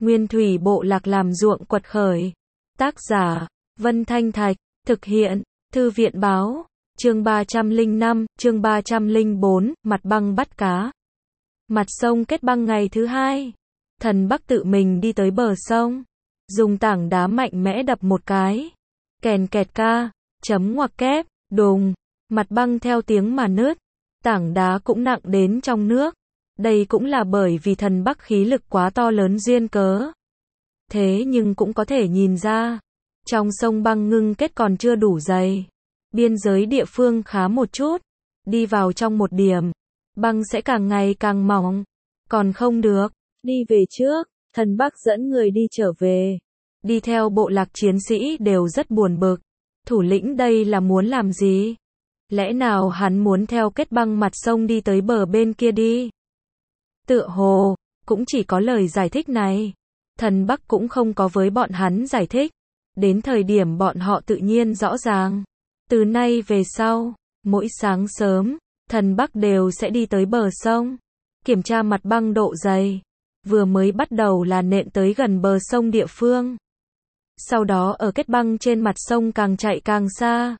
Nguyên thủy bộ lạc làm ruộng quật khởi. Tác giả, Vân Thanh Thạch, thực hiện, Thư viện báo, chương 305, chương 304, mặt băng bắt cá. Mặt sông kết băng ngày thứ hai. Thần Bắc tự mình đi tới bờ sông, dùng tảng đá mạnh mẽ đập một cái. Kèn kẹt ca, chấm ngoặc kép, đùng, mặt băng theo tiếng mà nứt. Tảng đá cũng nặng đến trong nước. Đây cũng là bởi vì thần Bắc khí lực quá to lớn duyên cớ. Thế nhưng cũng có thể nhìn ra, trong sông băng ngưng kết còn chưa đủ dày. Biên giới địa phương khá một chút. Đi vào trong một điểm, băng sẽ càng ngày càng mỏng. Còn không được, đi về trước. Thần Bắc dẫn người đi trở về. Đi theo bộ lạc chiến sĩ đều rất buồn bực. Thủ lĩnh đây là muốn làm gì? Lẽ nào hắn muốn theo kết băng mặt sông đi tới bờ bên kia đi? Tựa hồ, cũng chỉ có lời giải thích này. Thần Bắc cũng không có với bọn hắn giải thích. Đến thời điểm bọn họ tự nhiên rõ ràng. Từ nay về sau, mỗi sáng sớm, thần Bắc đều sẽ đi tới bờ sông, kiểm tra mặt băng độ dày. Vừa mới bắt đầu là nện tới gần bờ sông địa phương. Sau đó ở kết băng trên mặt sông càng chạy càng xa.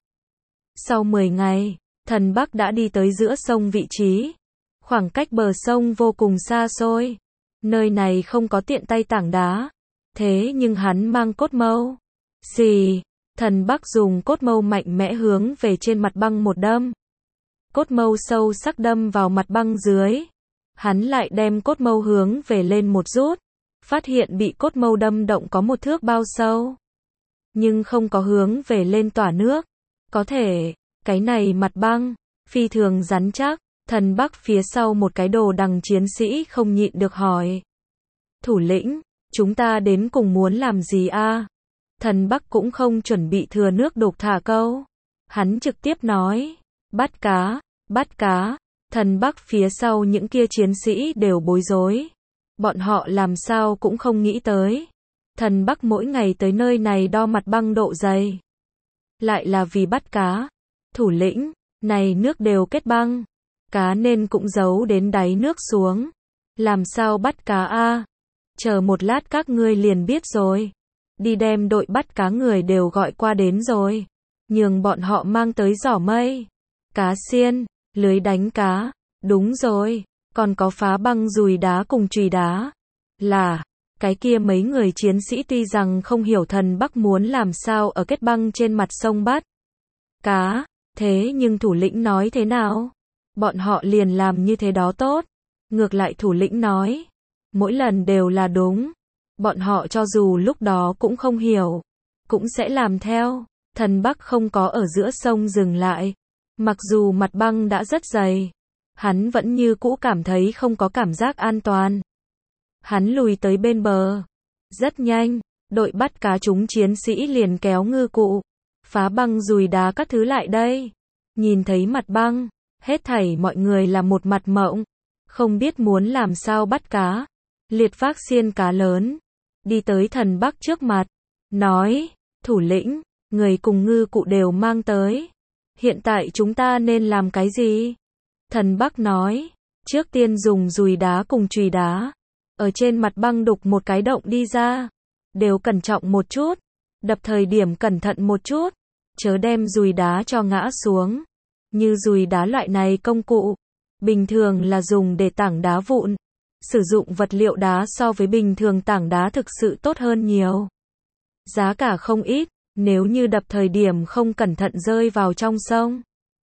Sau 10 ngày, thần Bắc đã đi tới giữa sông vị trí. Khoảng cách bờ sông vô cùng xa xôi. Nơi này không có tiện tay tảng đá. Thế nhưng hắn mang cốt mâu. Xì, thần Bắc dùng cốt mâu mạnh mẽ hướng về trên mặt băng một đâm. Cốt mâu sâu sắc đâm vào mặt băng dưới. Hắn lại đem cốt mâu hướng về lên một rút. Phát hiện bị cốt mâu đâm động có một thước bao sâu. Nhưng không có hướng về lên tỏa nước. Có thể, cái này mặt băng, phi thường rắn chắc. Thần Bắc phía sau một cái đồ đằng chiến sĩ không nhịn được hỏi. Thủ lĩnh, chúng ta đến cùng muốn làm gì a? Thần Bắc cũng không chuẩn bị thừa nước đục thả câu. Hắn trực tiếp nói, bắt cá, bắt cá. Thần Bắc phía sau những kia chiến sĩ đều bối rối. Bọn họ làm sao cũng không nghĩ tới. Thần Bắc mỗi ngày tới nơi này đo mặt băng độ dày. Lại là vì bắt cá. Thủ lĩnh, này nước đều kết băng. Cá nên cũng giấu đến đáy nước xuống. Làm sao bắt cá a? Chờ một lát các ngươi liền biết rồi. Đi đem đội bắt cá người đều gọi qua đến rồi. Nhường bọn họ mang tới giỏ mây, cá xiên, lưới đánh cá. Đúng rồi, còn có phá băng dùi đá cùng chùy đá. Là, cái kia mấy người chiến sĩ tuy rằng không hiểu thần Bắc muốn làm sao ở kết băng trên mặt sông bắt cá. Thế nhưng thủ lĩnh nói thế nào? Bọn họ liền làm như thế đó tốt. Ngược lại thủ lĩnh nói, mỗi lần đều là đúng. Bọn họ cho dù lúc đó cũng không hiểu, cũng sẽ làm theo. Thần Bắc không có ở giữa sông dừng lại. Mặc dù mặt băng đã rất dày, hắn vẫn như cũ cảm thấy không có cảm giác an toàn. Hắn lùi tới bên bờ. Rất nhanh, đội bắt cá chúng chiến sĩ liền kéo ngư cụ, phá băng dùi đá các thứ lại đây. Nhìn thấy mặt băng, hết thảy mọi người là một mặt mộng. Không biết muốn làm sao bắt cá. Liệt Phác xiên cá lớn, đi tới thần Bắc trước mặt, nói, thủ lĩnh, người cùng ngư cụ đều mang tới. Hiện tại chúng ta nên làm cái gì? Thần Bắc nói, trước tiên dùng dùi đá cùng chùy đá, ở trên mặt băng đục một cái động đi ra. Đều cẩn trọng một chút, đập thời điểm cẩn thận một chút, chớ đem dùi đá cho ngã xuống. Như dùi đá loại này công cụ, bình thường là dùng để tảng đá vụn. Sử dụng vật liệu đá so với bình thường tảng đá thực sự tốt hơn nhiều. Giá cả không ít, nếu như đập thời điểm không cẩn thận rơi vào trong sông.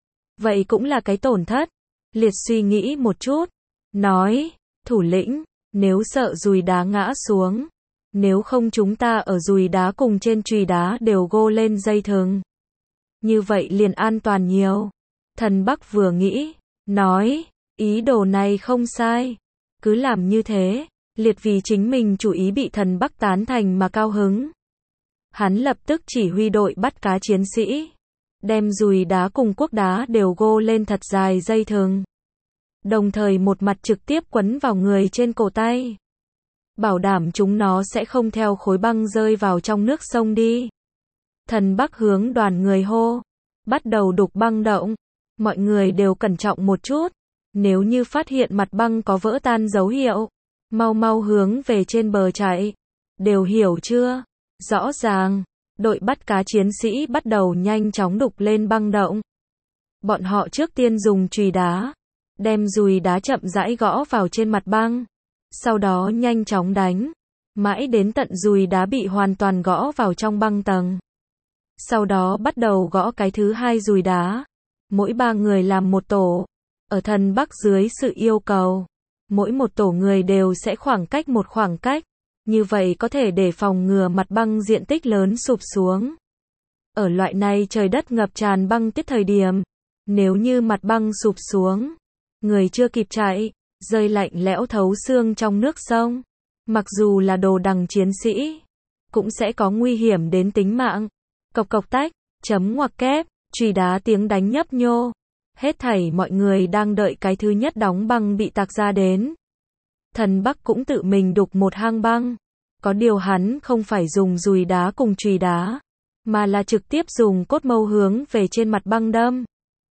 Vậy cũng là cái tổn thất. Liệt suy nghĩ một chút, nói, thủ lĩnh, nếu sợ dùi đá ngã xuống, nếu không chúng ta ở dùi đá cùng trên chùy đá đều gô lên dây thừng. Như vậy liền an toàn nhiều. Thần Bắc vừa nghĩ, nói, ý đồ này không sai. Cứ làm như thế. Liệt vì chính mình chủ ý bị thần Bắc tán thành mà cao hứng. Hắn lập tức chỉ huy đội bắt cá chiến sĩ, đem dùi đá cùng cuốc đá đều gô lên thật dài dây thừng. Đồng thời một mặt trực tiếp quấn vào người trên cổ tay. Bảo đảm chúng nó sẽ không theo khối băng rơi vào trong nước sông đi. Thần Bắc hướng đoàn người hô, bắt đầu đục băng động. Mọi người đều cẩn trọng một chút. Nếu như phát hiện mặt băng có vỡ tan dấu hiệu, mau mau hướng về trên bờ chạy. Đều hiểu chưa? Rõ ràng. Đội bắt cá chiến sĩ bắt đầu nhanh chóng đục lên băng động. Bọn họ trước tiên dùng chùy đá, đem dùi đá chậm rãi gõ vào trên mặt băng. Sau đó nhanh chóng đánh, mãi đến tận dùi đá bị hoàn toàn gõ vào trong băng tầng. Sau đó bắt đầu gõ cái thứ hai dùi đá. Mỗi 3 người làm một tổ. Ở Thần Bắc dưới sự yêu cầu, mỗi một tổ người đều sẽ khoảng cách một khoảng cách. Như vậy có thể để phòng ngừa mặt băng diện tích lớn sụp xuống. Ở loại này trời đất ngập tràn băng tiết thời điểm, nếu như mặt băng sụp xuống, người chưa kịp chạy, rơi lạnh lẽo thấu xương trong nước sông. Mặc dù là đồ đằng chiến sĩ, cũng sẽ có nguy hiểm đến tính mạng. Cộc cộc tách, chấm ngoặc kép, chùy đá tiếng đánh nhấp nhô. Hết thảy mọi người đang đợi cái thứ nhất đóng băng bị tạc ra đến. Thần Bắc cũng tự mình đục một hang băng. Có điều hắn không phải dùng dùi đá cùng chùy đá, mà là trực tiếp dùng cốt mâu hướng về trên mặt băng đâm.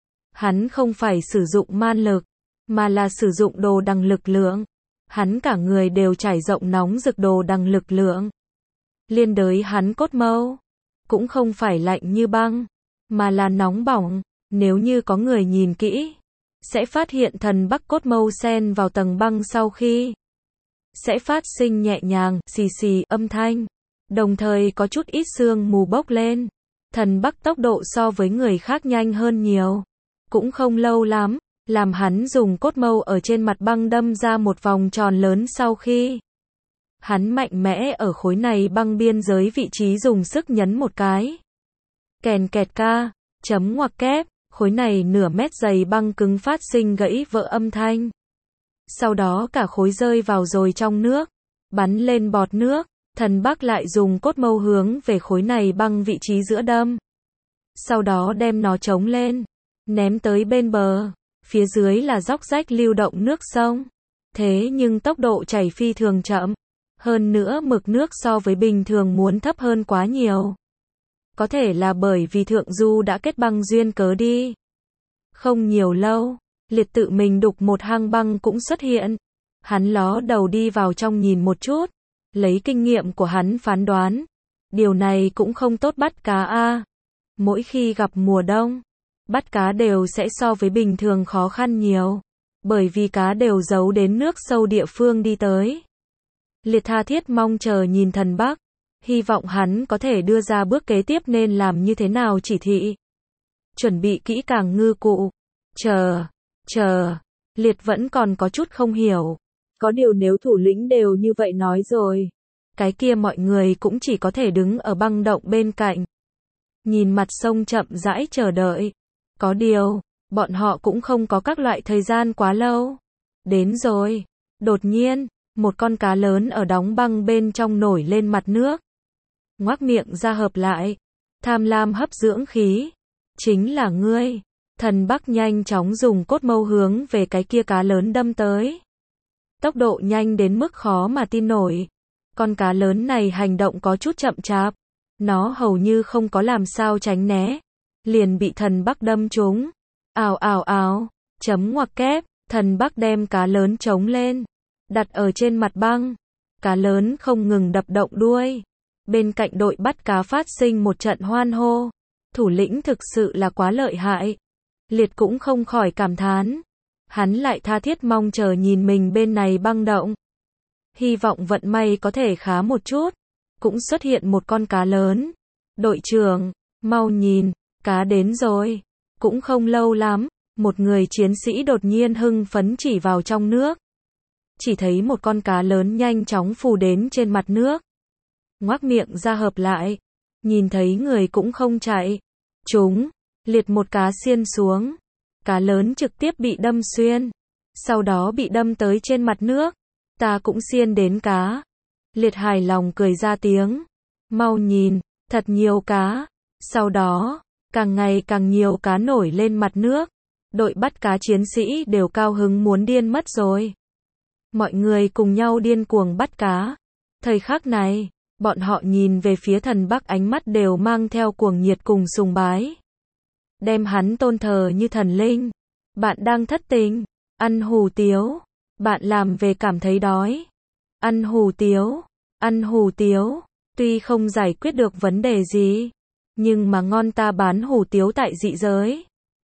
Hắn không phải sử dụng man lực, mà là sử dụng đồ đằng lực lượng. Hắn cả người đều trải rộng nóng rực đồ đằng lực lượng. Liên đới hắn cốt mâu, cũng không phải lạnh như băng, mà là nóng bỏng. Nếu như có người nhìn kỹ, sẽ phát hiện Thần Bắc cốt mâu xen vào tầng băng sau khi sẽ phát sinh nhẹ nhàng, xì xì âm thanh, đồng thời có chút ít sương mù bốc lên. Thần Bắc tốc độ so với người khác nhanh hơn nhiều, cũng không lâu lắm, làm hắn dùng cốt mâu ở trên mặt băng đâm ra một vòng tròn lớn sau khi hắn mạnh mẽ ở khối này băng biên giới vị trí dùng sức nhấn một cái. Kèn kẹt ca, chấm ngoặc kép, khối này nửa mét dày băng cứng phát sinh gãy vỡ âm thanh. Sau đó cả khối rơi vào rồi trong nước, bắn lên bọt nước. Thần Bắc lại dùng cốt mâu hướng về khối này băng vị trí giữa đâm. Sau đó đem nó chống lên, ném tới bên bờ. Phía dưới là róc rách lưu động nước sông. Thế nhưng tốc độ chảy phi thường chậm. Hơn nữa mực nước so với bình thường muốn thấp hơn quá nhiều. Có thể là bởi vì thượng du đã kết băng duyên cớ đi. Không nhiều lâu, Liệt tự mình đục một hang băng cũng xuất hiện. Hắn ló đầu đi vào trong nhìn một chút. Lấy kinh nghiệm của hắn phán đoán, điều này cũng không tốt bắt cá a. Mỗi khi gặp mùa đông, bắt cá đều sẽ so với bình thường khó khăn nhiều. Bởi vì cá đều giấu đến nước sâu địa phương đi tới. Liệt tha thiết mong chờ nhìn Thần Bắc. Hy vọng hắn có thể đưa ra bước kế tiếp nên làm như thế nào chỉ thị. Chuẩn bị kỹ càng ngư cụ. Chờ. Liệt vẫn còn có chút không hiểu. Có điều nếu thủ lĩnh đều như vậy nói rồi, cái kia mọi người cũng chỉ có thể đứng ở băng động bên cạnh. Nhìn mặt sông chậm rãi chờ đợi. Có điều, bọn họ cũng không có các loại thời gian quá lâu. Đến rồi. Đột nhiên, một con cá lớn ở đóng băng bên trong nổi lên mặt nước. Ngoác miệng ra hợp lại. Tham lam hấp dưỡng khí. Chính là ngươi. Thần Bắc nhanh chóng dùng cốt mâu hướng về cái kia cá lớn đâm tới. Tốc độ nhanh đến mức khó mà tin nổi. Con cá lớn này hành động có chút chậm chạp. Nó hầu như không có làm sao tránh né. Liền bị Thần Bắc đâm trúng. Ào. Chấm ngoặc kép. Thần Bắc đem cá lớn trống lên. Đặt ở trên mặt băng. Cá lớn không ngừng đập động đuôi. Bên cạnh đội bắt cá phát sinh một trận hoan hô. Thủ lĩnh thực sự là quá lợi hại. Liệt cũng không khỏi cảm thán. Hắn lại tha thiết mong chờ nhìn mình bên này băng động. Hy vọng vận may có thể khá một chút. Cũng xuất hiện một con cá lớn. Đội trưởng, mau nhìn, cá đến rồi. Cũng không lâu lắm, một người chiến sĩ đột nhiên hưng phấn chỉ vào trong nước. Chỉ thấy một con cá lớn nhanh chóng phù đến trên mặt nước. Ngoác miệng ra hợp lại. Nhìn thấy người cũng không chạy. Liệt một cá xiên xuống. Cá lớn trực tiếp bị đâm xuyên. Sau đó bị đâm tới trên mặt nước. Ta cũng xiên đến cá. Liệt hài lòng cười ra tiếng. Mau nhìn, thật nhiều cá. Sau đó, càng ngày càng nhiều cá nổi lên mặt nước. Đội bắt cá chiến sĩ đều cao hứng muốn điên mất rồi. Mọi người cùng nhau điên cuồng bắt cá. Thời khắc này, bọn họ nhìn về phía Thần Bắc ánh mắt đều mang theo cuồng nhiệt cùng sùng bái. Đem hắn tôn thờ như thần linh. Bạn đang thất tình, ăn hủ tiếu. Bạn làm về cảm thấy đói. Ăn hủ tiếu. Ăn hủ tiếu, tuy không giải quyết được vấn đề gì, nhưng mà ngon ta bán hủ tiếu tại dị giới.